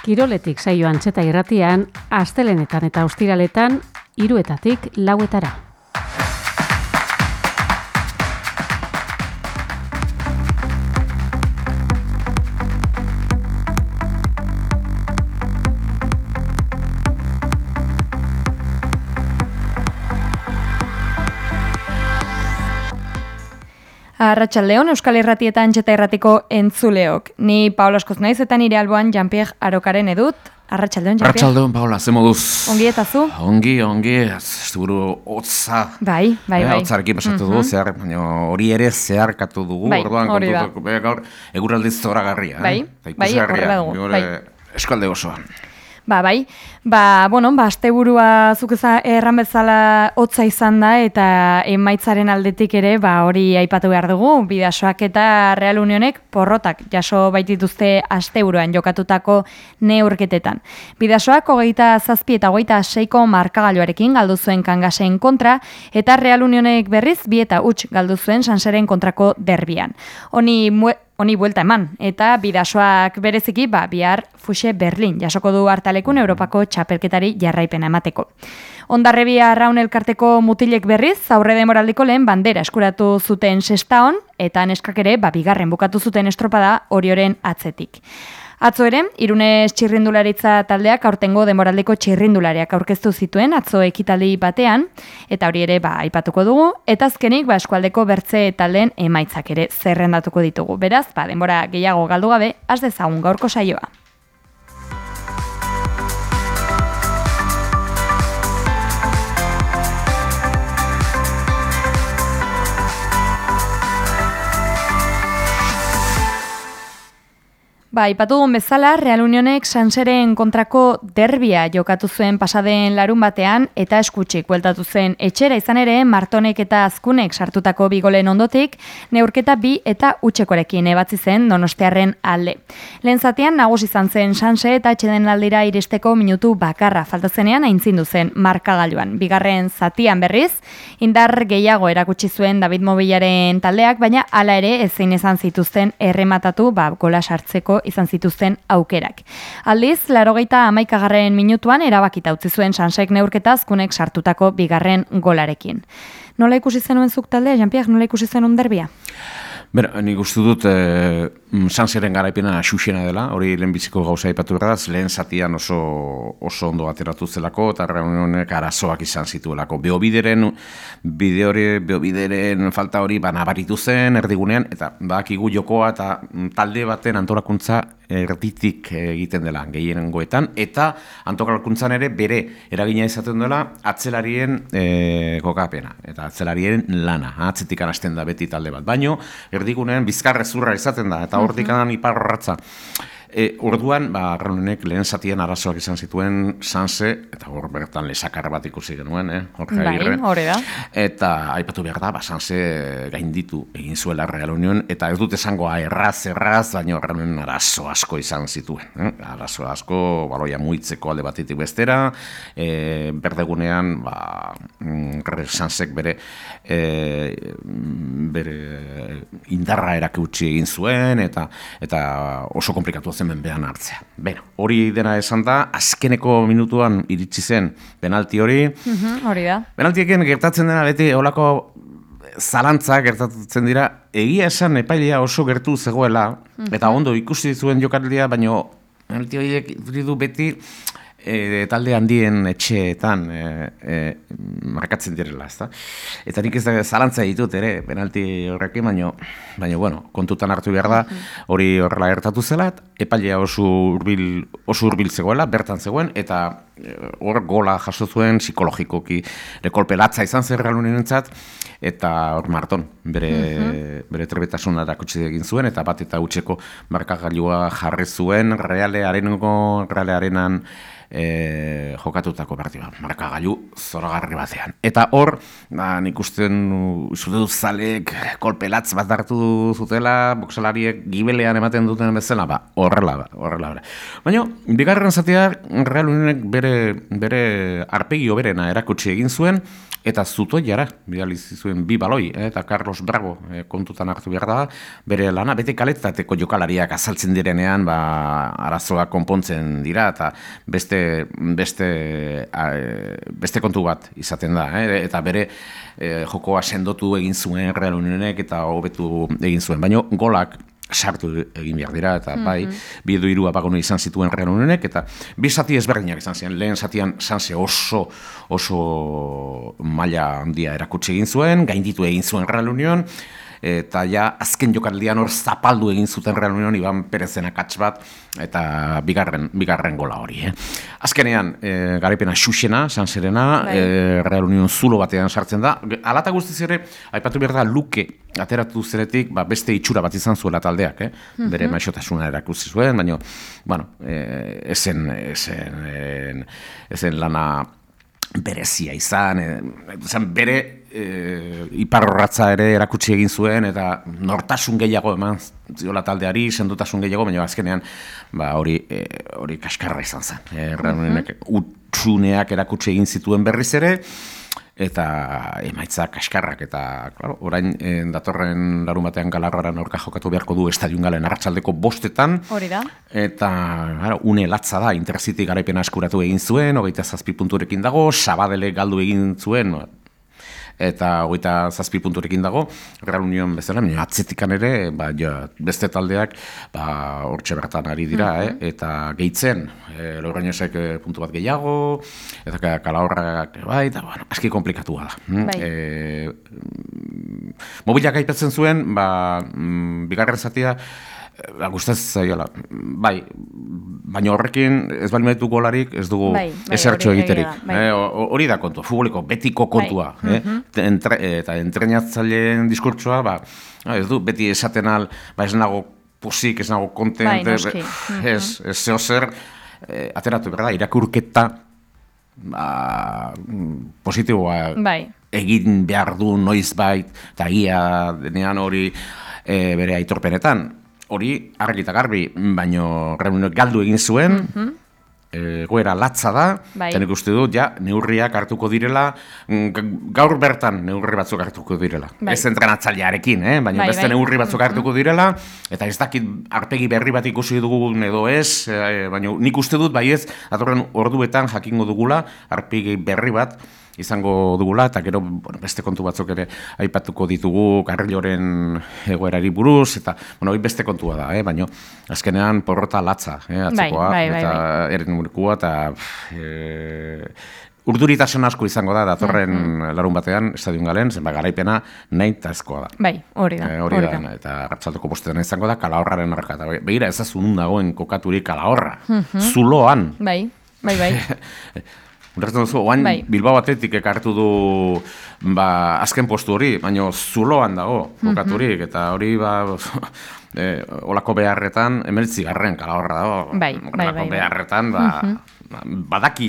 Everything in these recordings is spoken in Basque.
Kiroletik saio Antxeta irratian, astelenetan eta ostiraletan, 3:00 - 4:00. Arratsaldeon, Euskal Irratieta Antxeta irratiko entzuleok. Ni Paula Askoz naiz eta nire alboan Jean-Pierre Arokaren edut. Arratsaldeon, Jean-Pierre. Arratsaldeon, Paula, ze moduz? Ongi eta zu? Ongi, zeburu hotza. Bai. Hotzarekin pasatu dugu, baina hori ere zeharkatu dugu. Bai, orduan, hori da. Gaur, eguraldiz zoragarria. Bai, horrela dugu. Eskualde osoan. Bai. Asteburua zuk erran bezala hotza izan da eta emaitzaren aldetik ere hori aipatu behar dugu. Bidasoak eta Real Unionek porrotak jaso baitituzte asteburuan jokatutako neurketetan. Bidasoak 27 eta 26 markagailuarekin galdu zuen Kangasen kontra eta Real Unionek berriz 2-0 galdu zuen Sanseren kontrako derbian. Honi buelta eman, eta bidasoak bereziki bihar Fuxe Berlin jasoko du hartalekun Europako txapelketari jarraipena emateko. Hondarribia Arraun elkarteko mutilek berriz, aurre demoraldiko lehen bandera eskuratu zuten Sestaon, eta neskak ere bigarren bukatu zuten estropada Orioren atzetik. Atzo ere, Irunez txirrindularitza taldeak aurtengo demoraldeko txirrindulariak aurkeztu zituen atzo ekitaldi batean, eta hori ere aipatuko dugu, eta azkenik eskualdeko bertze taldeen emaitzak ere zerrendatuko ditugu. Beraz, denbora gehiago galdu gabe, has dezagun gaurko saioa. Aipatu duen bezala, Real Unionek Sanseren kontrako derbia jokatu zuen pasaden larun batean eta eskutsik bueltatu zen etxera izan ere, Martonek eta Azkunek sartutako 2 golen ondotik, neurketa 2-0 ebatzi zen Donostiarren alde. Lehen zatean nagusi izan zen Sanse eta atsedenaldira iristeko minutu bakarra faltazenean aintzindu zen markagailuan. Bigarren zatian berriz, indar gehiago erakutsi zuen David Mobilaren taldeak, baina hala ere ezin izan zituzten errematatu gola sartzeko izan zituzten aukerak. Aldiz, 81. minutuan erabakita utzi zuen Sansek neurketa Azkunek sartutako bigarren golarekin. Nola ikusi zenuen zuk taldea, Jean-Pierre, nola ikusi zenuen derbia? Nik uste dut Sanseren garaipena xuxena dela, hori lehenbiziko gauza aipatu beraz, lehen zatian oso ondo ateratu zelako, eta Reunionek arazoak izan zituelako. Beobideren falta hori nabaritu zen, erdigunean, eta badakigu jokoa eta talde baten antolakuntza erditik egiten dela gehiengoetan, eta antolakuntzan ere bere eragina izaten dela atzelarien kokapena, eta atzelarien lana, atzetik hasten da beti talde bat. Baino, erdigunean bizkarrezurra izaten da, eta hortik anan iparrorratza. Orduan, Reunionek lehen zatien arazoak izan zituen Sanse, eta hor bertan lesakar bat ikusi genuen, hori da. Eta aipatu behar da, Sanse gainditu egin zuela Real Union, eta ez dut esango erraz, baina Real Union arazo asko izan zituen. Arazo asko, baloia muitzeko alde batetik bestera, berdegunean, Sansek bere indarra erakutsi egin zuen, eta oso komplikatu zen menpean hartzea. Hori dena esan da, azkeneko minutuan iritsi zen penalti hori. Hori da. Penaltieken gertatzen dena beti olako zalantzak gertatzen dira, egia esan epailea oso gertu zegoela, eta ondo ikusi zuen jokaldia, baina penalti horiek du beti talde handien etxeetan markatzen direla, ezta? Eta nik ez da zalantza ditut ere, penalti horrekin, baina kontutan hartu behar da, hori horrela gertatu zela, epailea oso hurbil zegoela, bertan zegoen, eta hor gola jaso zuen psikologikoki kolpe latza izan zer Real Unionentzat, eta hor Marton bere trebetasun erakutsi egin zuen, eta bat eta hutseko markagailua jarri zuen Realearenan jokatutako partida, markagailu zoragarri batean. Eta hor, nik usten zute zalek kolpelatz bat hartu zutela, boksalariek gibelean ematen duten bezala, horrela. Baina, bigarren zatea Real Unionek bere bere arpegi hoberena erakutsi egin zuen, eta zutoiara bidali zuen 2 baloi, eta Carlos Brago kontutan hartu behar da, bere lana, bete kaletateko jokalariak azaltzen direnean, arazoak konpontzen dira, eta beste kontu bat izaten da, eta bere jokoa sendotu egin zuen Real Unionek, eta hobetu egin zuen, baina golak sartu egin behar dira, eta bai, 2-3 apagonu izan zituen Real Unionek, eta 2 zati ezberdinak izan ziren, lehen zatian Sanse oso maila handia erakutsi egin zuen, gainditu egin zuen Real Union, eta ja azken jokaldian hor zapaldu egin zuten Real Union Iban Perezen akats bat, eta bigarren gola hori. Azkenean, garaipena xuxena, Sanserena, Real Union zulo batean sartzen da. Alata guztiz ere, aipatu behar da, Luke ateratu zeretik, beste itxura bat izan zuela taldeak, bere maixotasuna erakusi zuen, baina, bueno, ezen lana berezia izan, bere iparrorratza ere erakutsi egin zuen, eta nortasun gehiago eman ziola taldeari, sendotasun gehiago, baina azkenean hori kaskarra izan zen. Utsuneak erakutsi egin zituen berriz ere, eta emaitza kaskarrak, eta orain datorren larun batean Galarraren aurka jokatu beharko du Estadion Galen arratsaldeko 5:00, hori da. Eta une latza da, Intercity garaipena eskuratu egin zuen, 27 punturekin dago, Sabadell galdu egin zuen, eta 27 punturekin dago, Real Union bezala, atzetikan ere, beste taldeak hortxe bertan ari dira, eta gehitzen, Logroñesek puntu bat gehiago, eta Calahorrak bai, eta aski komplikatua da. Mobilak aipatzen zuen, bigarren zatia, gustaz zaiola, baina horrekin ez balimetu golarik ez dugu esertxo egiterik. Hori da kontua, futboliko betiko kontua. Eta entrenatzaileen diskurtsoa, ez du beti esaten al, ez nago posik, ez nago kontent, ez zeo zer, ateratu berda, irakurketa positiboa egin behar du noizbait, eta gia denean hori bere aitorpenetan. Hori argi eta garbi, baino Real galdu egin zuen, goera latza da, eta nik uste dut, neurriak hartuko direla, gaur bertan neurri batzuk hartuko direla. Ez entrenatzailearekin, baina beste neurri batzuk hartuko direla, eta ez dakit arpegi berri bat ikusi dugun edo ez, baina nik uste dut, bai ez, datorren orduetan jakingo dugula, arpegi berri bat, izango dugula, eta gero beste kontu batzuk ere aipatuko ditugu Carrilloren egoerari buruz, eta hori beste kontua da, baina azkenean porrota latza, atzekoa, eta erenurikua, eta urduritasun asko izango da, datorren larun batean, Estadion Galen, garaipena nahi tazkoa da. Bai, hori da. Eta arratsaldeko 5:00 izango da, Calahorraren arka, eta begira ezazun dagoen kokaturik Calahorra, zuloan. Bai. Urratzen duzu, oain Bilbao Athletic ekartu du azken postu hori, baina zuloan dago jokaturik, eta hori olako beharretan, 19. Calahorra dago, olako beharretan, badaki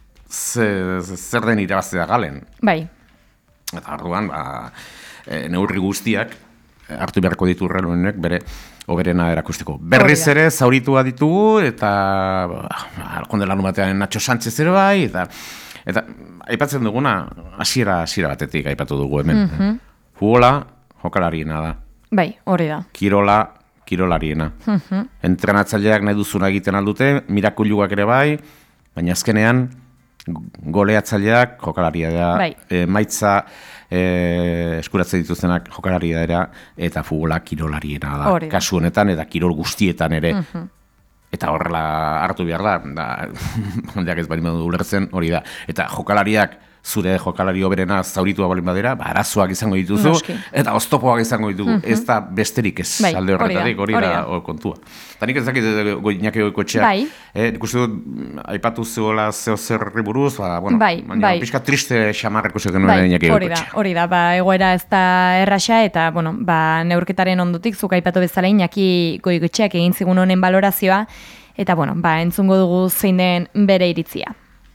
zer den irabaztea Galen. Eta orduan, neurri guztiak hartu beharko ditu Real Unionek bere oberena erakusteko. Berriz ere zauritua ditugu, eta alkonde larun batean Nacho Sánchez ere bai, eta aipatzen duguna, hasiera batetik aipatu dugu hemen. Futbola, jokalariena da. Bai, hori da. Kirola, kirolariena. Entrenatzaileak nahi duzuna egiten aldute, mirakuluak ere bai, baina azkenean goleatzaileak jokalaria da, maitza eskuratzen dituztenak jokalaria dira, eta futbola kirolariena da. Kasu honetan, eta kirol guztietan ere. Eta horrela hartu behar da, hondeak ez bali modu ulertzen, hori da. Eta jokalariak, zure jokalari oberena zauritua balin badera, arazoak izango dituzu, eta oztopoak izango ditugu. Ez da besterik ez alde horretatik, hori da kontua. Eta nik ez dakit Iñaki Goikoetxeak, nik uste dut, aipatu zegoela zeo zerri buruz, baina pixka triste xamarreko zegen nuen Iñaki Goikoetxeak. Hori da, egoera ez da erraxa, eta neurketaren ondotik, zuk aipatu bezala Iñaki Goikoetxeak egin zigun honen balorazioa, eta entzungo dugu zein den bere iritzia.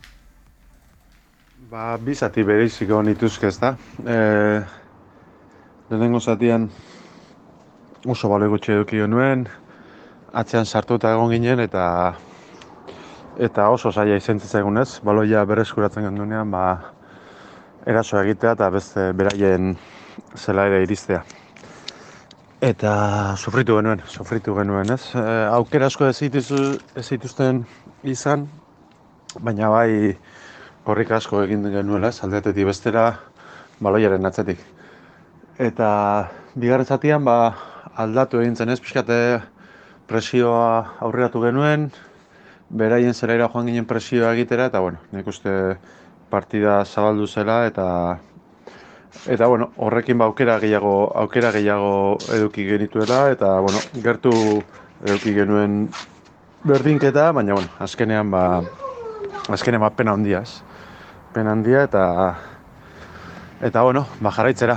Bi zati bereiziko nituzke, ez da. Lehenengo zatian oso bale gutxi eduki nuen, atzean sartuta egon ginen, eta eta oso zaila izan zitzaigunez, baloia berreskuratzen gendunean, eraso egitea eta beste beraien zela ere iristea. Eta sufritu genuen, ez? Aukera asko ez zituzten izan, baina bai korrik asko egin genuela, ez? Aldeatetik bestera baloiaren atzetik. Eta bigarren zatian aldatu egin zen ez, pixkate presioa aurreratu genuen, beraien zelaira joan ginen presioa egitera, eta nik uste partida zabaldu zela, eta horrekin aukera gehiago eduki genituela, eta gertu eduki genuen berdinketa, baina azkenean pena handia, ez? Pena handia eta jarraitzera.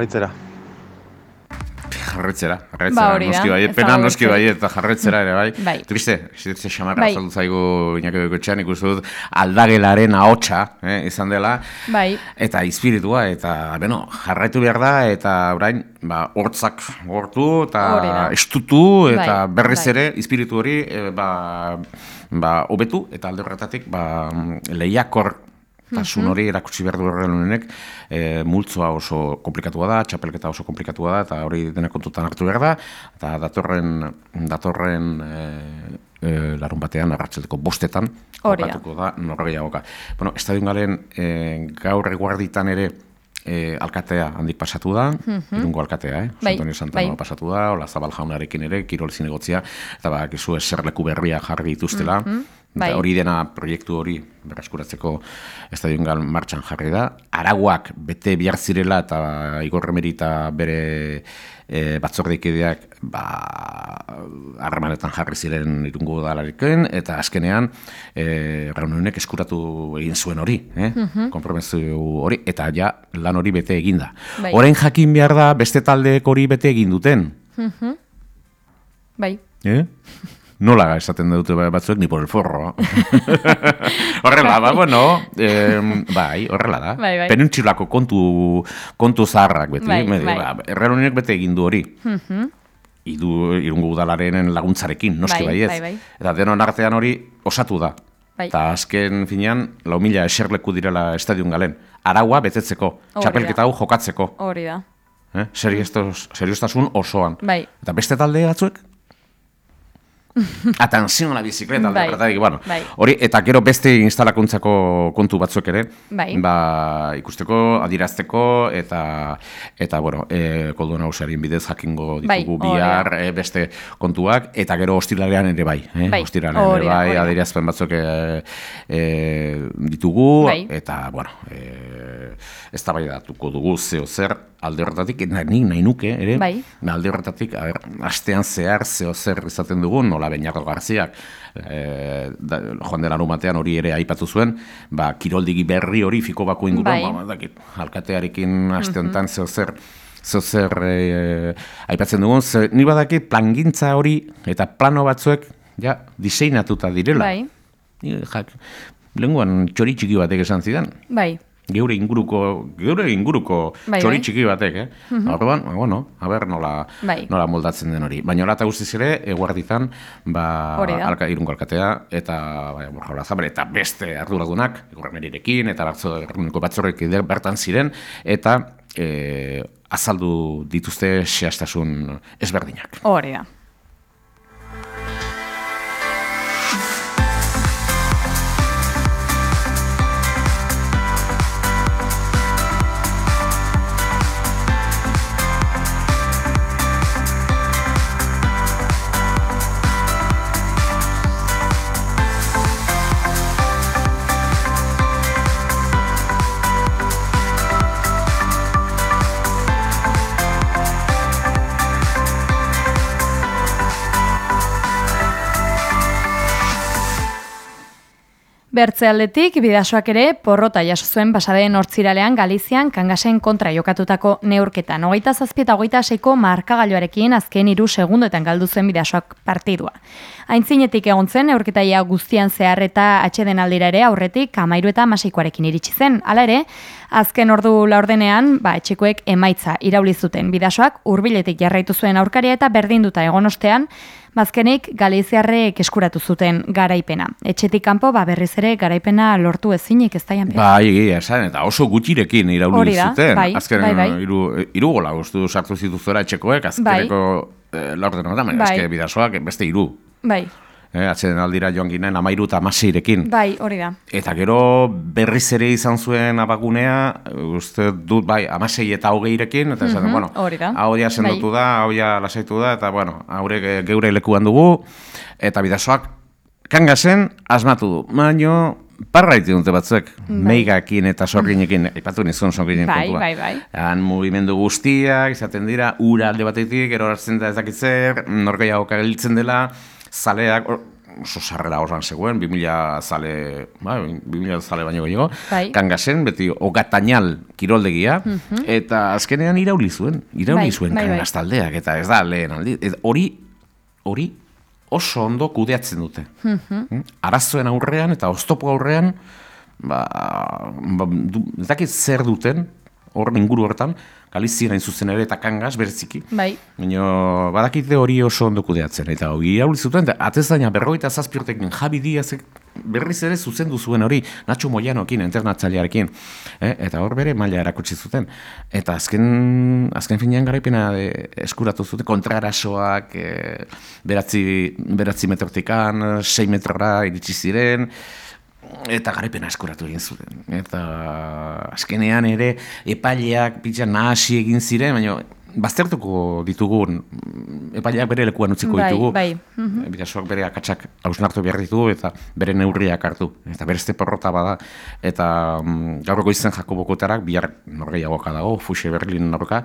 Jarretzera, noski bai, pena noski bai, eta jarretzera ere bai. Triste, xamarra bai. azaldu zaigu Iñaki Goikoetxean, ikusten dut aldagelaren ahotsa izan dela, bai. eta espiritua, eta jarraitu behar da, eta orain, hortzak hortu, eta estutu, eta berriz ere, espiritu hori, hobetu, eta alde horretatik, lehiakor, tasun hori erakutsi behar du horrelunenek, multzoa oso komplikatua da, txapelketa oso komplikatua da, eta hori dena kontutan hartu behar da, eta datorren larun batean, arratsaleko 5:00 jokatuko da norgehiagoka. Estadion Galen gaur eguerditan ere alkatea handik pasatu da, Irungo alkatea, Antonio Santana pasatu da, Olazabal jaunarekin ere, kirol zinegotzia, eta bakizu eserleku berria jarri dituztela, hori dena proiektu hori berreskuratzeko Estadion Gal martxan jarri da. Arauak bete bihar zirela eta Igor Remeri eta bere batzordekideak harremanetan jarri ziren Irungo udalarekin, eta azkenean Raunionek eskuratu egin zuen hori, konpromezu hori, eta ja lan hori bete eginda. Orain jakin behar da beste taldeek hori bete egin duten. Bai. Nola esaten dute batzuek, ni por el forro. Horrela, horrela da. Penintxilako kontu zaharrak beti. Errealuniek bete egin du hori. Irungo udalaren laguntzarekin, noski baiez. Eta denon artean hori osatu da. Eta azken finean, 4.000 eserleku direla Estadion Galen. Araua betetzeko, txapelketa hau jokatzeko. Hori da. Seriostasun osoan. Eta beste talde batzuek? Atención a la bicicleta, hori, eta gero beste instalakuntzako kontu batzuek ere, ikusteko, adierazteko, eta koldo nagusiaren bidez jakingo ditugu bihar beste kontuak, eta gero ostiralean ere adierazpen batzuk ditugu, eta, eztabaidatuko dugu zeo zer, alde horretatik, nahi nuke, ere, alde horretatik, astean zehar zeo zer izaten dugu, nola Beñako Garziak, joan dela numatean hori ere aipatu zuen, kiroldigi berri hori fiko bako inguruan, alkatearekin aste honetan zeo zer aipatzen dugun, ni badakit plangintza hori eta plano batzuek diseinatuta direla. Lenguan txori txiki batek esan zidan. Geure inguruko txori txiki batek, Orduan, nola moldatzen den hori. Baina hola eta guztiz ere, eguarditan, Irungo alkatea, eta Borja Olazabre, eta beste arduradunak, Igorremerirekin, eta batzorrek bertan ziren, eta azaldu dituzte zehaztasun ezberdinak. Hori da. Bertze aldetik, Bidasoak ere porrota jaso zuen pasadeen hortziralean Galizian Kangasen kontra jokatutako neurketan. 27 eta 26ko markagailuarekin azken 3 segundoetan galdu zen Bidasoak partidua. Aintzinetik egon zen neurketaia guztian zehar eta atxeden aldira ere aurretik 13 eta 16koarekin iritsi zen. Hala ere, azken ordu laurdenean, etxekoek emaitza irauli zuten. Bidasoak hurbiletik jarraitu zuen aurkaria eta berdinduta egon ostean, Bazkenik, galiziarrek eskuratu zuten garaipena. Etxetik kanpo, berriz ere garaipena lortu ezinik, ez da Jan Pierre? Bai, egia esan, eta oso gutxirekin irauli zuten. Bai, azken bai. Hiru gola ustu sartu zituzora etxekoek, azkeneko laurden eske Bidasoak beste 3. Bai. Atzeden aldira joan ginen 13 eta 16rekin. Bai, hori da. Eta gero berriz ere izan zuen abagunea, uste dut bai 16 eta 20rekin, eta esan, bueno, hau ja sendotu da, hau ja lasaitu da, eta bueno, haure geure lekuan dugu, eta Bidasoak Kangasen asmatu du. Baino, parra iti dute batzuek, meigakin eta sorginekin, aipatu nizun sorginen kontua. Bai. Han mugimendu guztiak, izaten dira, ura alde batetik, erorartzen da ez dakitzer, norgeiago kageltzen dela, zaleak, oso sarrera osan zegoen, 2000 zale baino gehiago, Kangasen, beti Ogatañal kiroldegia, eta azkenean irauli zuen Kangas taldeak, eta ez da lehen aldi. Hori oso ondo kudeatzen dute. Arazoen aurrean eta oztopo aurrean, ez dakit zer duten, hor inguru hortan, Galizien hain zuzen ere eta Kangas bereziki. Bai. Baina badakite hori oso ondo kudeatzen. Eta hori irauli zuten, atezaina 57 urtekin Javi Diazek berriz ere zuzendu zuen hori, Nacho Moyanoekin, internatzailearekin. Eta hor bere maila erakutsi zuten. Eta azken finean garaipena eskuratu zuten, kontrarasoak, beratzi metrotikan, 6 metrora iritsi ziren, eta garaipena eskuratu egin zuten. Eta azkenean ere epaileak pitxan nahasi egin ziren, baina baztertuko ditugun, epaileak bere lekuan utziko ditugu. Bai. Bidasoak bere akatsak hausnartu behar ditugu eta bere neurriak hartu. Eta berezte porrota bada. Eta gaurko izen Jakobokotarak, bihar norgeiagoka dago, Fuxe Berlin norka,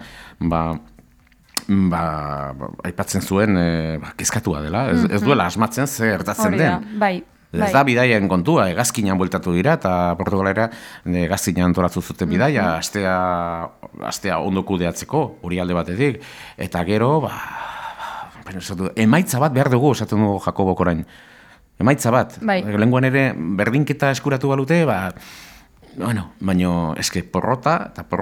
aipatzen zuen kezkatua dela. Ez duela asmatzen ze gertatzen den. Bai. Ez da bidaien kontua, hegazkinan bueltatu dira, eta Portugalera hegazkinan antolatu zuten bidaia, astea ondo kudeatzeko, hori alde batetik, eta gero, emaitza bat behar dugu, esaten dugu Jakobok orain. Emaitza bat. Lehenguan ere, berdinketa eskuratu balute, baina eske porrota.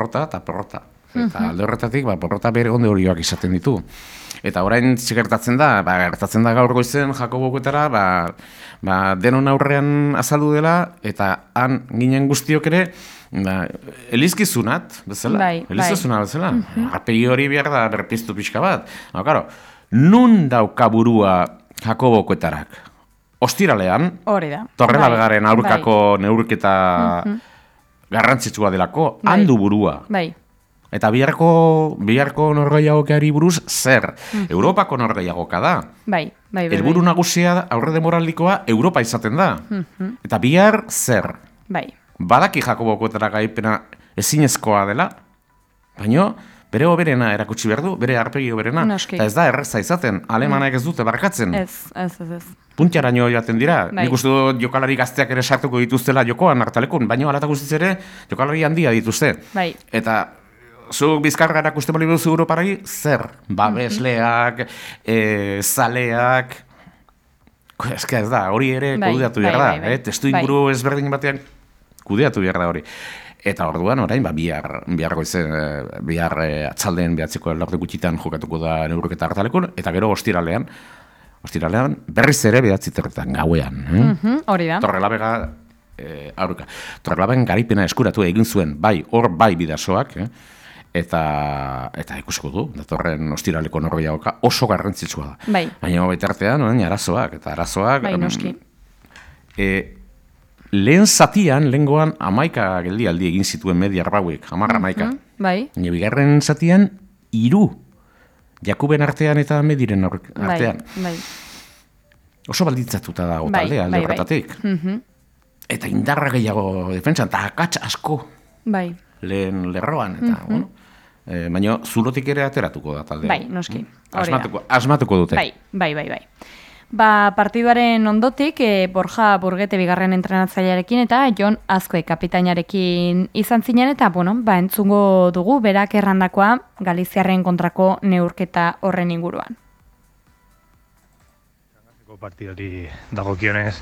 Eta alde horretatik, porrota bere onde horioak izaten ditu. Eta orain gertatzen da gaur goizen Jakoboketara, denon aurrean azaldu dela, eta han ginen guztiok ere, elizkizunat, bezala? Elizkizunat, bezala? Arpegi hori behar da berpiztu pixka bat. Nun dauka burua Jakoboketarak? Ostiralean, Torrela Begaren aurkako neurketa garrantzitsua delako, handu burua. Eta biharko norgeiagokeari buruz zer? Europako norgeiagoka da. Helburu nagusia aurre demoraldikoa Europa izaten da. Eta bihar zer? Badaki Jakoboketara gaipena ezinezkoa dela, baina bere hoberena erakutsi behar du, bere arpegi hoberena. Eta ez da erreza izaten, alemanak ez dute barkatzen. Ez. Puntaraino jaten dira. Nik uste dut jokalari gazteak ere sartuko dituztela jokoan hartalekun, baina alata guztiz ere jokalari handia dituzte. Eta zuk bizkarra erakusten bali duzu Europarari, zer? Babesleak, zaleak, eske ez da, hori ere kudeatu behar da. Testu inguru ezberdin batean kudeatu behar da hori. Eta orduan orain, bihar atzalden behatzeko laurde gutxitan jokatuko da neurketa hartalekun, eta gero ostiralean berriz ere behatziterretan gauean. Hori da. Torrelabega aurka. Torrelaben garaipena eskuratu egin zuen, bai Bidasoak, eta ikusiko du, datorren ostiraleko norgeiagoka oso garrantzitsua da. Baina betartean, arazoak, noski. Lehen zatian, lehengoan, 11 geldialdi egin zituen Mediar Bauek, 11. Bigarren zatian, 3. Jakuben artean eta Mediren artean. Oso balditzatuta dago taldea, alde horretatik. Eta indarra gehiago defentsan, eta akats asko lehen lerroan, eta, baina zulotik ere ateratuko da taldea. Noski. Asmatuko dute. Bai. Partiduaren ondotik, Borja Burgete bigarren entrenatzailearekin eta Jon Azkue kapitainarekin izan zinen, eta, entzungo dugu berak errandakoa Galiziarren kontrako neurketa horren inguruan. Partidari dagokionez,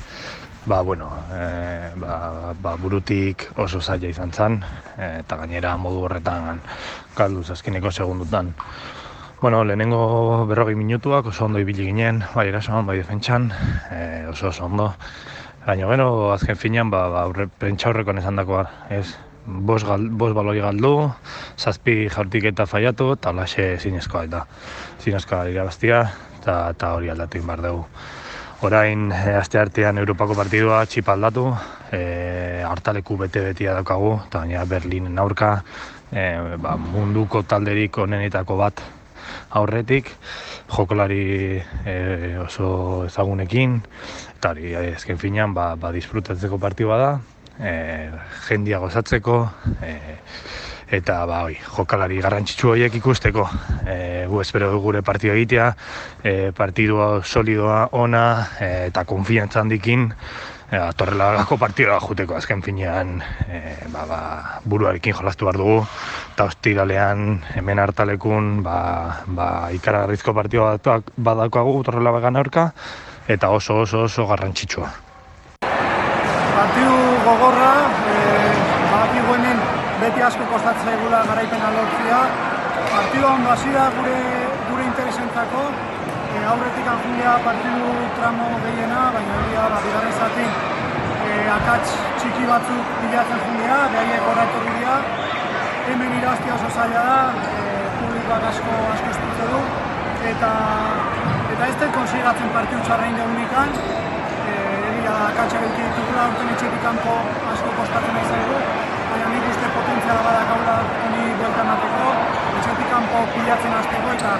burutik oso zaila izan zen, eta gainera modu horretan galduz azkeneko segundutan. Bueno, lehenengo 40 minutuak oso ondo ibili ginen, bai erasoan, bai defentsan, oso ondo. Baina gero, azken finean, prentxaurrekoan esan dakoa, ez? Bos baloi galdu, 7 jaurtiketa faiatu, eta holaxe zinezkoa eta. Zinezkoa irabaztia, eta hori aldatu behar dugu. Orain, aste artean Europako partidua txipa aldatu, hartaleku bete-betia daukagu, eta baina Berlinen aurka, munduko talderik onenetako bat aurretik, jokolari oso ezagunekin, eta hori ezken finean disfrutatzeko partidua da, jendia gozatzeko, eta jokalari garrantzitsu horiek ikusteko. Gu espero dugu gure partidua egitea, partidua solidoa, ona, eta konfiantza handikin, Torrelagako partidua juteko azken finean buruarekin jolastu behar dugu, eta ostiralean hemen hartalekun ikaragarrizko partidua badaukagu Torrelagan aurka, eta oso garrantzitsua. Partidu gogorra, badakigu hemen beti asko kostatzen zaigula garaipena lortzea. Partidua ondo hasi da gure interesentzako. Aurretik anjungea partidu tramo gehiena, baina hori da, bigarren zatin akats txiki batzuk bilatzen jungea, behaiek horretu dira. Hemen irabaztia oso zaila da, publikoak asko estutze du, eta ez dut konsigatzen partidu txarrein deunikan. Egia akatsa belki ditugula, urten etxetik kanpo asko kostatzen nahi zaigu, baina nik uste potentziala badakaula honi buelta emateko, etxetik kanpo pilatzen hasteko eta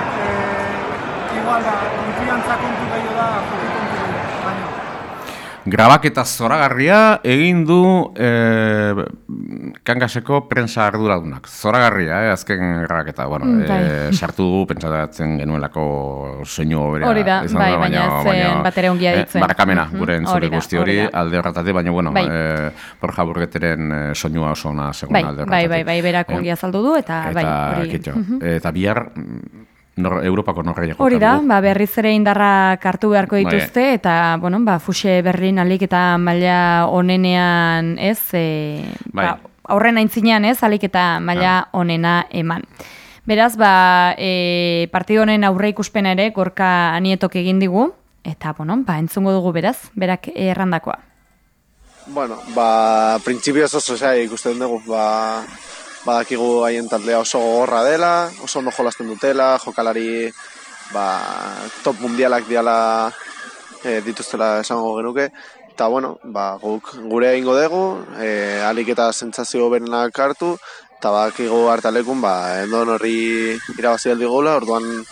igual konfiantza kontu gehiago da, joko kontu gehiago, baina. Grabaketa zoragarria egin du Kangaseko prensa arduradunak. Zoragarria, azken grabaketa. Sartu dugu, pentsatzen genuelako soinu hobera. Hori da, baina zen batere ongia ditzen. Barakamena, gure entzule guzti hori, alde horretatik, baina, Borja Burgeteren soinua oso ona segun alde horretatik. Bai, berak ongia azaldu du, eta hori. Eta bihar, Europako norreiako. Hori da, berriz ere indarrak hartu beharko dituzte, eta, Fuxe Berlin alik eta maila onenean, ez, aurren aintzinean, ez, alik eta maila onena eman. Beraz, partidu honen aurre ikuspena ere, Gorka Anietok egin digu, eta, entzungo dugu beraz, berak errandakoa. Printzipioz oso ikusten dugu, badakigu haien taldea oso gogorra dela, oso ondo jolasten dutela, jokalari top mundialak diala dituztela esango genuke, eta guk gure egingo dugu, alik eta sentsazio berenak hartu, eta badakigu hartalekun endon horri irabazi aldigula, orduan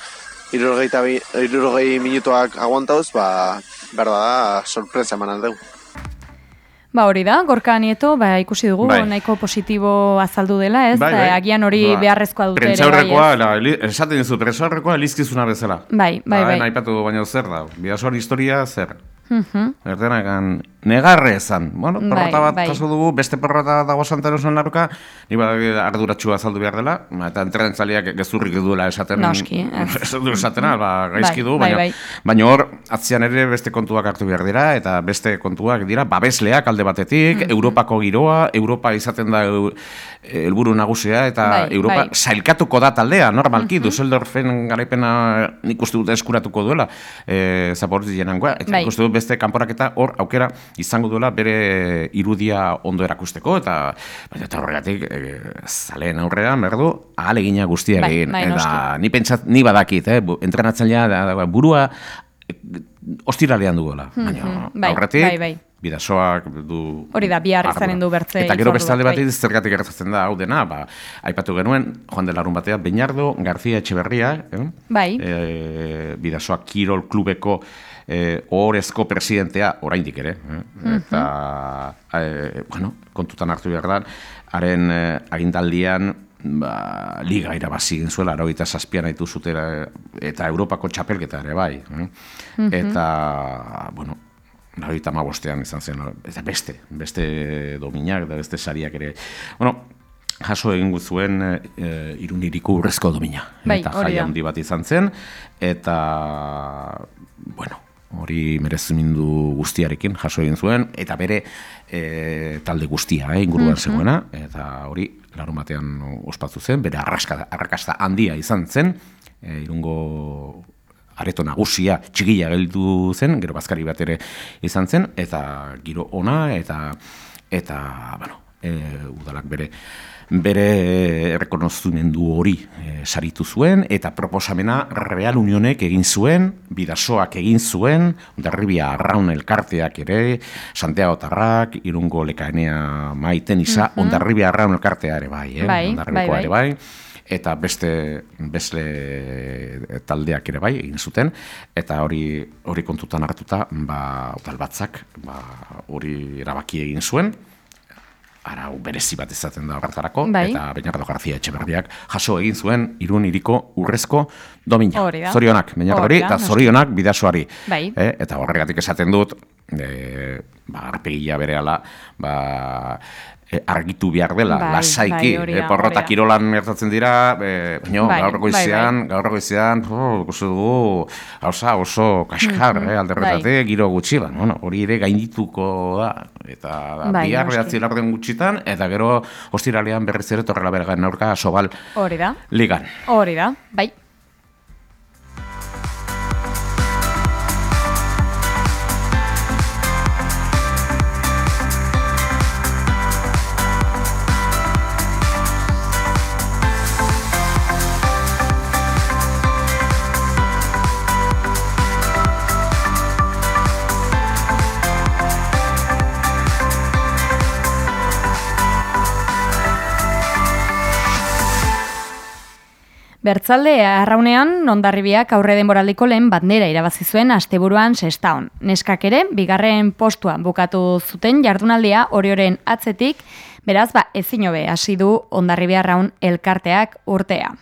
60 minutuak aguantauz, behar da sorpresa eman aldegu. Hori da, Gorka Nieto, ikusi dugu, nahiko positibo azaldu dela, ez? Agian hori beharrezkoa dute ere. Prentxaurrekoa, esaten dizu, prentxaurrekoa elizkizuna bezala. Bai. Naipatu baina zer da, bidasoan historia zer. Erdenakan negarre ezan. Porrota bat kasu dugu, beste porrota dago Santarosen laruka, ni arduratxua azaldu behar dela, eta entrentzaliak gezurrik duela esaten. Noski. Esatena, gaizki du, baina hor, atzian ere beste kontuak hartu behar dira, eta beste kontuak dira, babesleak alde batetik, Europako giroa, Europa izaten da helburu nagusia, eta Europa sailkatuko da taldea, normalki, Düsseldorfen garaipena nik uste dut eskuratuko duela, Zaporzi jenangoa, eta nik uste dut beste kanporaketa hor aukera izango duela bere irudia ondo erakusteko, eta horregatik zaleen aurrean, berdu, ahalegina guztiak egin. Eta ni badakit, entrenatzailea burua ostiralean duela. Baina aurretik, bidasoak du... Hori da, bihar izanen du bertze. Eta gero beste alde batetik zergatik gertatzen da, hau dena, aipatu genuen, joan de larun batean, Beñardo García Etxeberria, bidasoak Kirol Klubeko ohorezko presidentea, oraindik ere, eta, kontutan hartu behar da, haren agindaldian, liga irabazi egin zuela, 27an haitu zutera, eta Europako txapelketa ere, bai. Eta, 95ean izan zen, eta beste dominak, eta beste sariak ere. Jaso egin zuen Iruniriko urrezko domina. Eta jai handi bat izan zen, eta, hori merezimendu guztiarekin jaso egin zuen, eta bere talde guztia inguruan zegoena, eta hori larun batean ospatzu zen, bere arrakasta handia izan zen, Irungo areto nagusia txikia gelditu zen, gero bazkari bat ere izan zen, eta giro ona, eta bueno, udalak bere errekonozimendu hori saritu zuen, eta proposamena Real Unionek egin zuen, Bidasoak egin zuen, Hondarribia Arraun elkarteak ere, Santiago Tarrak, Irungo Lekaenea Maiten Isa, Hondarribia Arraun elkartea ere bai, Hondarribikoa ere bai, eta beste taldeak ere bai egin zuten, eta hori kontutan hartuta, udalbatzak hori erabaki egin zuen, arau berezi bat izaten da horretarako, eta Beñardo García Etxeberriak jaso egin zuen Irun hiriko urrezko domina. Zorionak, Beñardori, eta zorionak Bidasoari. Eta horregatik esaten dut, arpegia berehala, argitu behar dela, lasaiki, porrota kirolan gertatzen dira, baina gaur goizean, ikusi dugu, oso kaskar, alderretatik, giro gutxi, hori ere gaindituko da, eta bihar behatzi larden gutxitan, eta gero ostiralean berriz ere Torrela Bergan aurka Sobal ligan. Hori da, bai. Bertzalde Arraunean Hondarribiak aurre denboraldiko lehen bandera irabazi zuen asteburuan Sestaon. Neskak ere, bigarren postua bukatu zuten jardunaldia Orioren atzetik, beraz ezin hobe hasi du Hondarribia Arraun elkarteak urtea.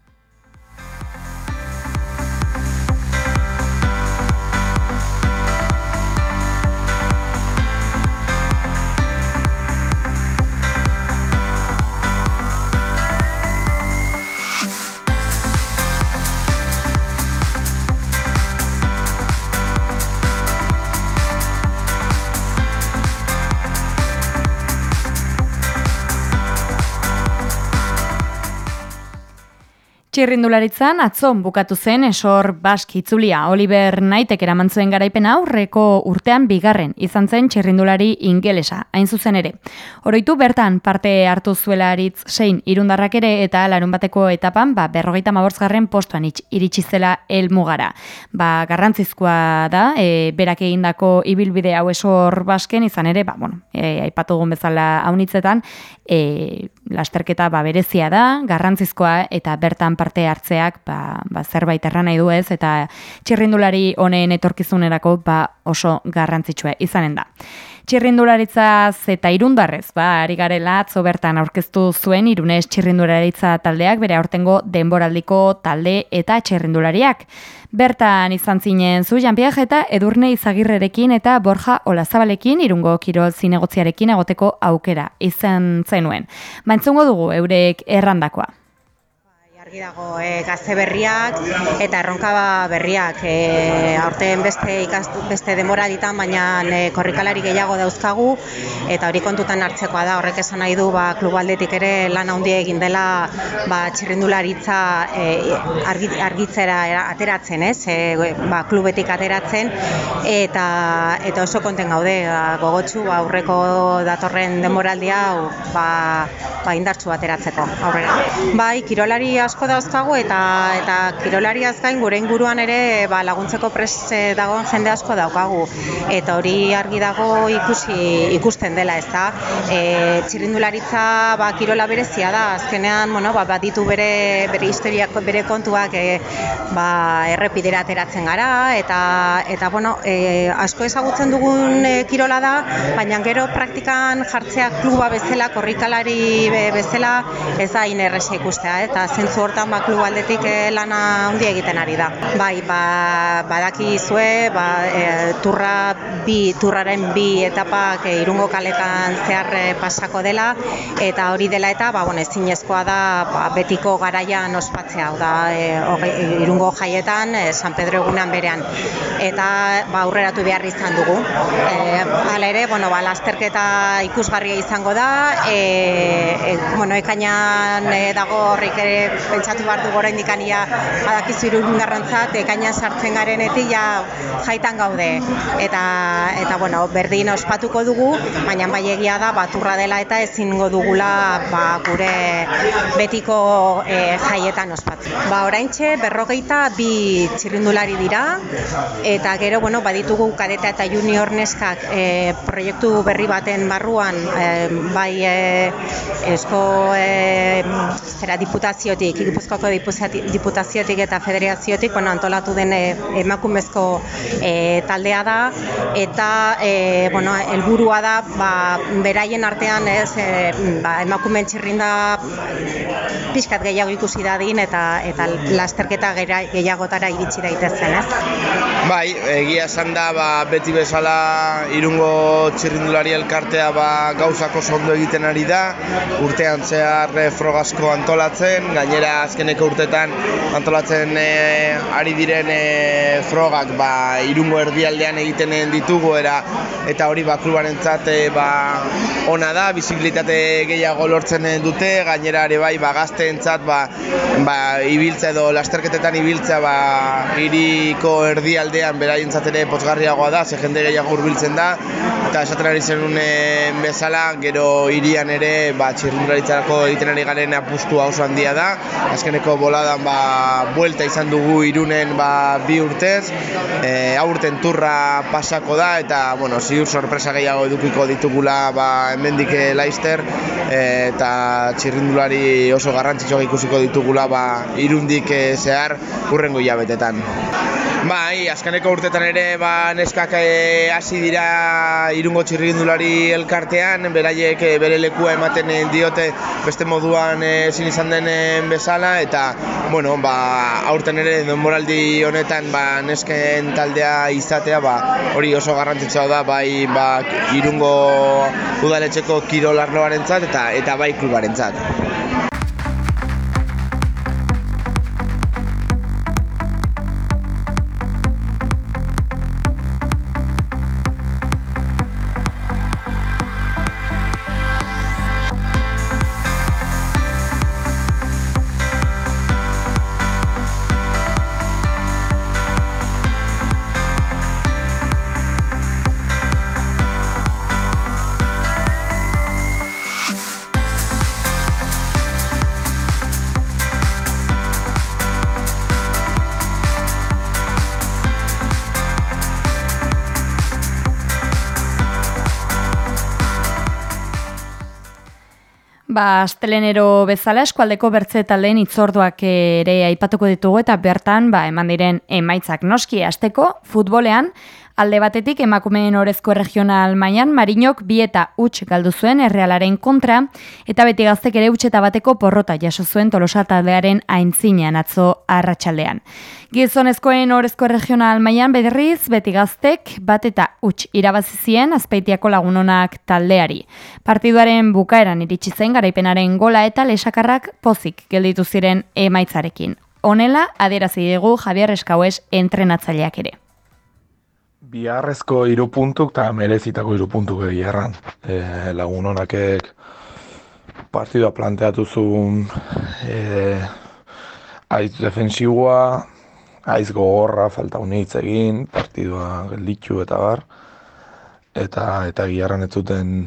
Txirrindularitzan atzon bukatu zen esor bask itzulia. Oliver Naitek eraman zuen garaipen aurreko urtean bigarren izan zen txirrindulari ingelesa, hain zuzen ere. Oroitu bertan parte hartu zuela aritz sein irundarrak ere eta larunbateko etapan 58. postuan iritsi zela helmugara. Garrantzizkoa da, berak egindako ibilbide hau esor basken izan ere, aipatu gun bezala haunitzetan, lasterketa berezia da, garrantzizkoa eta bertan parte hartzeak zerbait erran nahi du ez, eta txirrindulari honen etorkizunerako oso garrantzitsua izanen da. Txirrindularitzaz eta irundarrez, ari garela atzo bertan aurkeztu zuen Irunez txirrindularitza taldeak bere aurtengo denboraldiko talde eta txirrindulariak. Bertan izan zinen zu Jean-Pierre eta Edurne Izagirrerekin eta Borja Olazabalekin Irungo kirol zinegotziarekin egoteko aukera izan zenuen. Entzungo dugu eurek errandakoa. Argi dago gazte berriak eta erronka berriak aurten beste denboralditan, baina korrikalari gehiago dauzkagu eta hori kontutan hartzekoa da. Horrek esan nahi du klubaldetik ere lan handia egin dela txirrindularitza argitzera ateratzen, klubetik ateratzen eta oso konten gaude gogotsu aurreko datorren denboraldia indartsu ateratzeko aurrera. Kirolari asko dauzkagu eta kirolariaz gain gure inguruan ere laguntzeko prest dagoen jende asko daukagu eta hori argi dago ikusten dela, ez da. Txirrindularitza kirola berezia da, azkenean baditu bere historiako bere kontuak errepidera ateratzen gara eta asko ezagutzen dugun kirola da, baina gero praktikan jartzea kluba bezala, korrikalari bezala ez da inerresa ikustea, eta zentzu hortan klubaldetik lana handia egiten ari da. Badakizue, turraren bi etapak Irungo kaletan zehar pasako dela, eta hori dela eta ezinezkoa da betiko garaian ospatzea, Irungo jaietan, San Pedro egunean berean, eta aurreratu behar izan dugu. Hala ere, lasterketa ikusgarria izango da, ekainan dago horrik ere pentsatu behar dugu oraindik badakizu Irundarrantzat ekaina sartzen garenetik jaitan gaude. Eta bueno, berdin ospatuko dugu, baina bai egia da baturra dela eta ezingo dugula gure betiko jaietan ospatu. Oraintxe 42 txirrindulari dira, eta gero baditugu kadeta eta junior neskak proiektu berri baten barruan, bai Eusko Diputaziotik, Gipuzkoako Diputaziotik eta Federaziotik antolatu den emakumezko taldea da, eta helburua da beraien artean emakumeen txirrinda pixkat gehiago ikusi dadin eta lasterketa gehiagotara iritsi daitezen, ez? Bai, egia esan da beti bezala Irungo txirrindulari elkartea gauzako ondo egiten ari da, urtean zehar frogasko antolatzen, gainera azkeneko urtetan antolatzen ari diren frogak Irungo erdialdean egiten ditugu eta hori klubarentzat ona da, bizibilitate gehiago lortzen dute, gainera ere bai gazteentzat ibiltza edo lasterketetan ibiltza hiriko erdialdean beraientzat ere pozgarriagoa da, ze jende gehiago hurbiltzen da, eta esaten ari zenun bezala, gero hirian ere txirrindularitzarako egiten ari garen apustua oso handia da. Azkeneko boladan buelta izan dugu Irunen 2 urtez, aurten turra pasako da, eta ziur sorpresa gehiago edukiko ditugula hemendik Laister, eta txirrindulari oso garrantzitsuak ikusiko ditugula Irundik zehar hurrengo hilabetetan. Bai, azkeneko urtetan ere neskak hasi dira Irungo txirrindulari elkartean, beraiek bere lekua ematen diote beste moduan ezin izan den bezala, eta aurten ere denboraldi honetan nesken taldea izatea hori oso garrantzitsua da bai Irungo udaletxeko kirol arloarentzat eta bai klubarentzat. Astelenero bezala eskualdeko bertze taldeen hitzorduak ere aipatuko ditugu eta bertan eman diren emaitzak. Noski hasteko futbolean alde batetik emakumeen orezko regional mailan Marinok 2-0 galdu zuen Errealaren kontra, eta Beti Gaztek ere 1-bateko porrota jaso zuen Tolosa taldearen aintzinean atzo arratsaldean. Gizonezkoen orezko regional mailan berriz Beti Gaztek 1-0 irabazi zien Azpeitiako Lagunonak taldeari. Partiduaren bukaeran iritsi zen garaipenaren gola eta lesakarrak pozik gelditu ziren emaitzarekin. Honela adierazi digu Javier Eskauez entrenatzaileak ere. Biharrezko 3 puntuk eta merezitako 3 puntuk egia erran. Lagunonakek partidua planteatu zuen aiz defensiboa, aiz gogorra, falta unitz egin, partidua gelditu eta bar. Eta egia erran ez zuten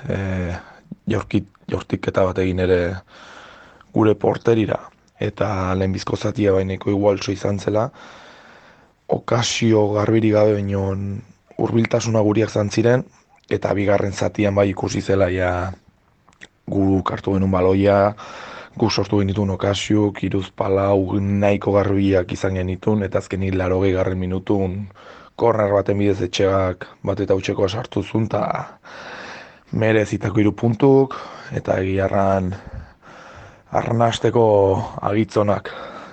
jortiketa bat egin ere gure porterira. Eta lehenbizko zatia baineko igualtso izan zela, okasio garbiri gabe baino hurbiltasuna guriak ziren, eta bigarren zatian ikusi zela gu kartu genuen baloia, gu sortu genituen okasiok, 3-4 nahiko garbiak izan genituen, eta azkenik 80. minutun korner baten bidez etxegak bat eta utxeko sartu zuen, eta merezitako 3 puntuk, eta egiarran arnasteko agitzonak.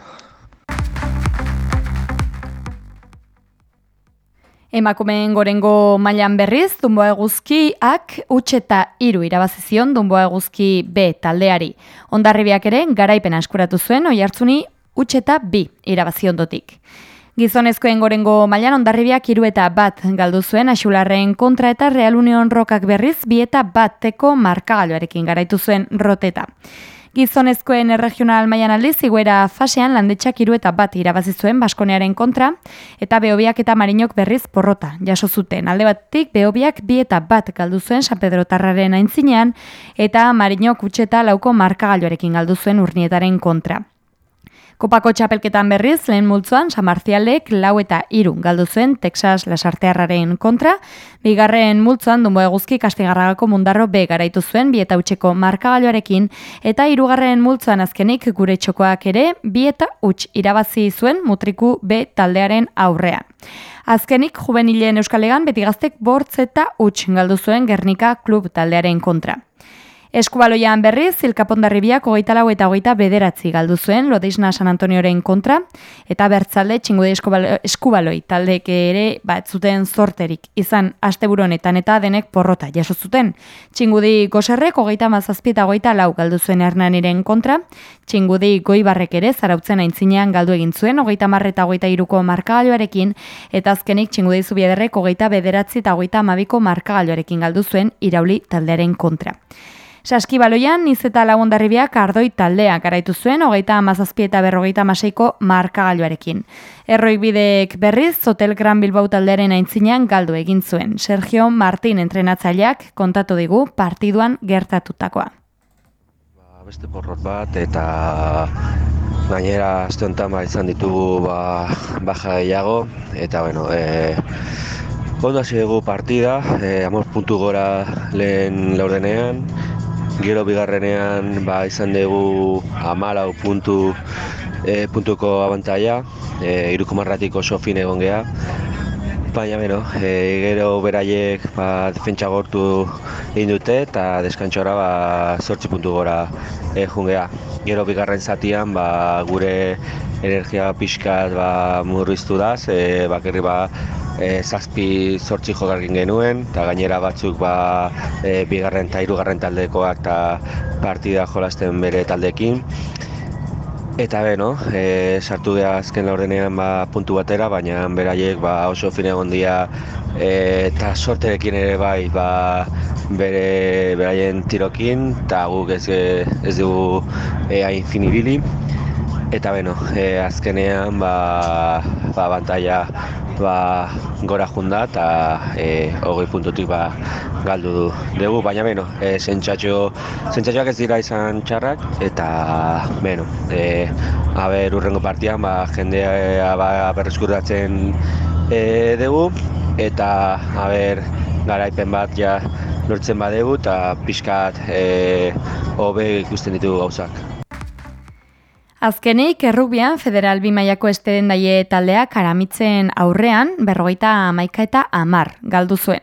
Emakumeen gorengo mailan berriz, Dunboa Eguzkiak 1-3 irabazi zion Dunboa Eguzki B taldeari. Hondarribiak ere garaipen eskuratu zuen Oiartzuni 1-2 irabazi ondotik. Gizonezkoen gorengo mailan Hondarribiak 3-1 galdu zuen Axularren kontra, eta Real Union Rokak berriz 2-1 markagailuarekin garaitu zuen Roteta. Gizonezkoen regional mailan aldiz igoera fasean Landetxak 3-1 irabazi zuen Baskoniaren kontra eta Behobiak eta Marinok berriz porrota jaso zuten. Alde batetik Behobiak 2-1 galdu zuen San Pedrotarraren aintzinean eta Marinok 2-4 markagailuarekin galdu zuen Urnietaren kontra. Kopako txapelketan berriz, lehen multzoan, San Marzialek 4-3 galdu zuen Texas Lasartearraren kontra, bigarren multzoan Dunbo Eguzki Kastigarragako Mundarro B garaitu zuen 2-0 markagailuarekin, eta hirugarren multzoan azkenik gure txokoak ere 2-0 irabazi zuen Mutriku B taldearen aurrean. Azkenik, juvenilen Euskal Ligan beti gaztek 8-0 galdu zuen Gernika Klub taldearen kontra. Eskubaloian berriz, Zilkapondarribiak 24 eta 29 galdu zuen Lodeisna San Antonioren kontra, eta bertzalde Txingudi eskubaloi taldeek ere zuten zorterik izan asteburu honetan eta denek porrota jaso zuten. Txingudi Goserrek 37 eta 24 galdu zuen Hernaniren kontra, Txingudi Goibarrek ere Zarautzen aintzinean galdu egin zuen 30 eta 23ko markagailuarekin, eta azkenik Txingudi Zubiederrek 29 eta 32ko markagailuarekin galdu zuen Irauli taldearen kontra. Saskibaloian, Niz eta Lagundarribiak Ardoi taldea garaitu zuen 37 eta 56ko markagailuarekin. Erroik Bideek berriz, Hotel Gran Bilbao taldearen aintzinean galdu egin zuen. Sergio Martin entrenatzaileak kontatu digu partiduan gertatutakoa. Beste porrot bat eta gainera aste honetan izan ditugu baja gehiago eta ondo hasi dugu partida, 10 puntu gora lehen laurdenean. Gero bigarrenean izan dugu 14 puntuko abantaila, 3,5 oso fin egon geha. Baina, gero beraiek defentsa gortu egin dute eta deskantxora 8 puntu gora joan geha. Gero bigarren zatian gure energia pixkat murriztu daz, bakarri 7-8 jokarkin genuen, eta gainera batzuk bigarren eta hirugarren taldekoak eta partida jolasten bere taldekin. Eta sartu da azken laurdenean puntu batera, baina beraiek oso fin egon dira eta sorterekin ere beraien tirokin, eta guk ez dugu hain finibili. Eta azkenean abantaila gora junda eta 20 puntutik galdu dugu, baina sentsazioak ez dira izan txarrak eta urrengo partian jendea berreskuratzen dugu eta garaipen bat lortzen badugu eta pixkat hobe ikusten ditugu gauzak. Azkenik, errugbian Federal B mailako Estedendaie taldeak Aramitzen aurrean 51 eta 10 galdu zuen.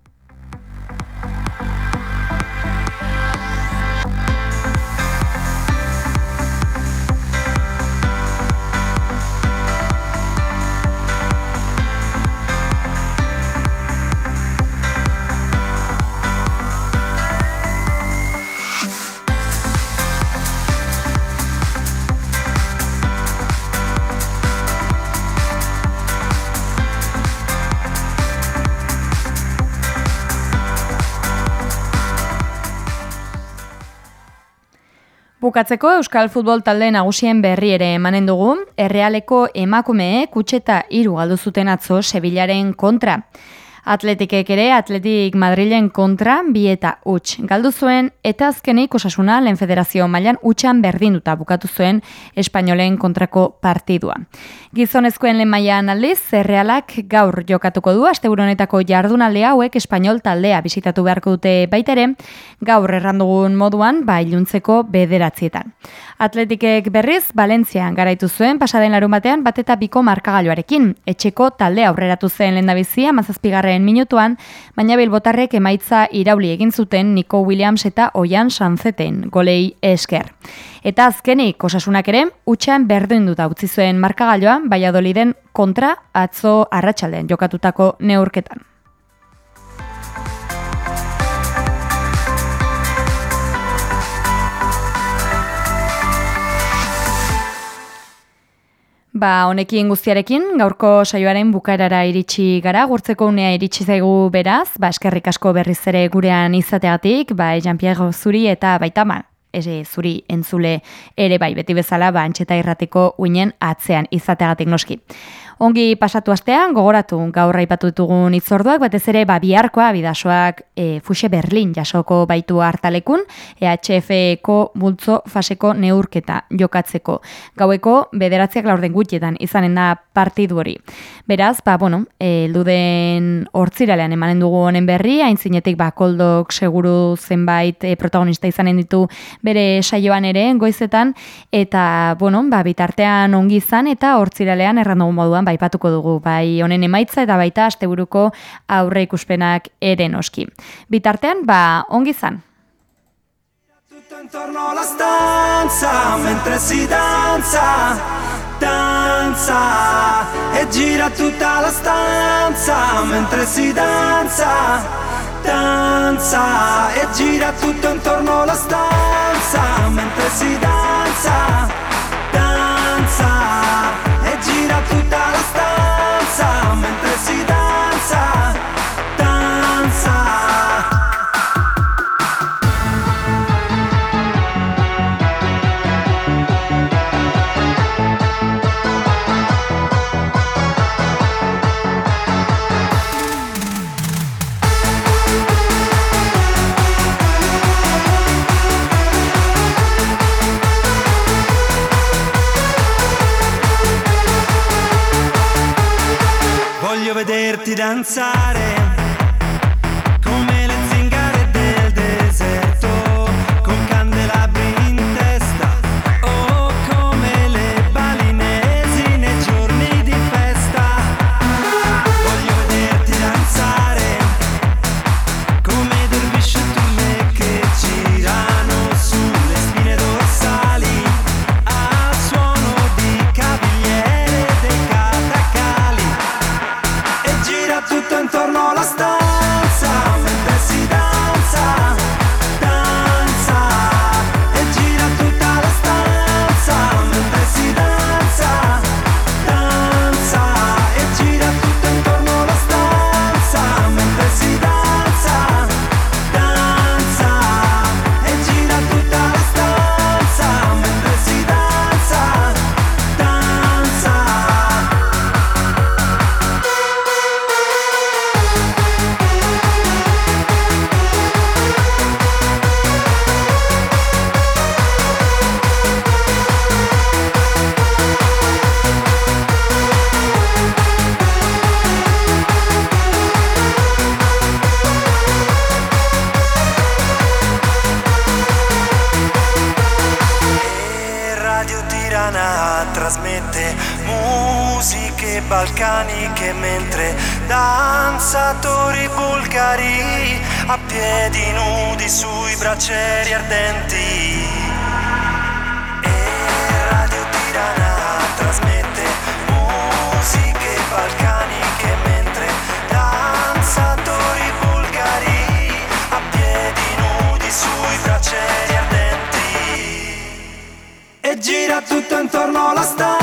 Bukatzeko Euskal Futbol talde nagusien berri ere emanen dugu, Errealeko emakumeek 3-3 galdu zuten atzo Sevillaren kontra. Atletikek ere Atletik Madrilen kontra 2-0 galdu zuen eta azkenik Osasuna lehen federazio mailan hutsan berdinduta bukatu zuen Espainolen kontrako partidua. Gizonezkoen lehen mailan aldiz, Errealak gaur jokatuko du asteburu honetako jardunaldi hauek Espainol taldea bisitatu beharko dute baita ere, gaur errandugun moduan iluntzeko 9:00. Atletikek berriz Valentzian garaitu zuen pasaden larunbatean 1-2 markagailuarekin. Etxeko talde aurreratu zen lehendabizia 17. minutuan, baina bilbotarrek emaitza irauli egin zuten Nico Williams eta Oian Sanzeten golei esker. Eta azkenik Osasunak ere hutsan berdinduta utzi zuen markagailua Valladoliden kontra atzo arratsaldean jokatutako neurketan. Honekin guztiarekin, gaurko saioaren bukaerara iritsi gara, gurtzeko unea iritsi zaigu beraz, eskerrik asko berriz ere gurean izateagatik, Jean-Pierre zuri eta baita zuri entzule ere bai, beti bezala, Antxeta Irratiko uinen atzean izateagatik noski. Ongi pasatu astean, gogoratu gaur aipatu ditugun hitzorduak, batez ere biharkoa Bidasoak Fuxe Berlin jasoko baitu hartalekun, EHF-ko multzo faseko neurketa jokatzeko. Gaueko 9:00 gutxietan izanen da partidu hori. Beraz, luden hortziralean emanen dugu honen berri, aintzinetik Koldok seguru zenbait protagonista izanen ditu bere saioan ere goizetan, eta bitartean ongi izan eta hortziralean errandugun moduan baipatuko dugu, bai honen emaitza eta baita asteburuko aurre ikuspenak ere noski. Bitartean, ongi izan. Tutto intorno alla stanza, mentre si danza, danza, e gira tutta la stanza, mentre si danza, danza, e gira tutto intorno alla stanza, mentre si danza, danza, e gira tutta la stanza, mentre si danza, danza. Voglio vederti danzare come le zingare del deserto, con candelabri in testa, o come le balinesi nei giorni di festa. Voglio vederti danzare come dervisci e turme che girano sulle spine dorsali a suono di cavigliere dei catacali. Gira tutto intorno alla stanza, mentre si danza, danza, e gira tutta la stanza, mentre si danza, danza, e gira tutto intorno alla stanza, mentre si danza, danza, e gira tutta la stanza, mentre si danza, danza. Radio Tirana trasmette musiche balcaniche mentre danzatori bulgari a piedi nudi sui braccieri ardenti. E Radio Tirana trasmette musiche balcaniche mentre danzatori bulgari a piedi nudi sui braccieri ardenti. E gira tutto intorno alla stanza.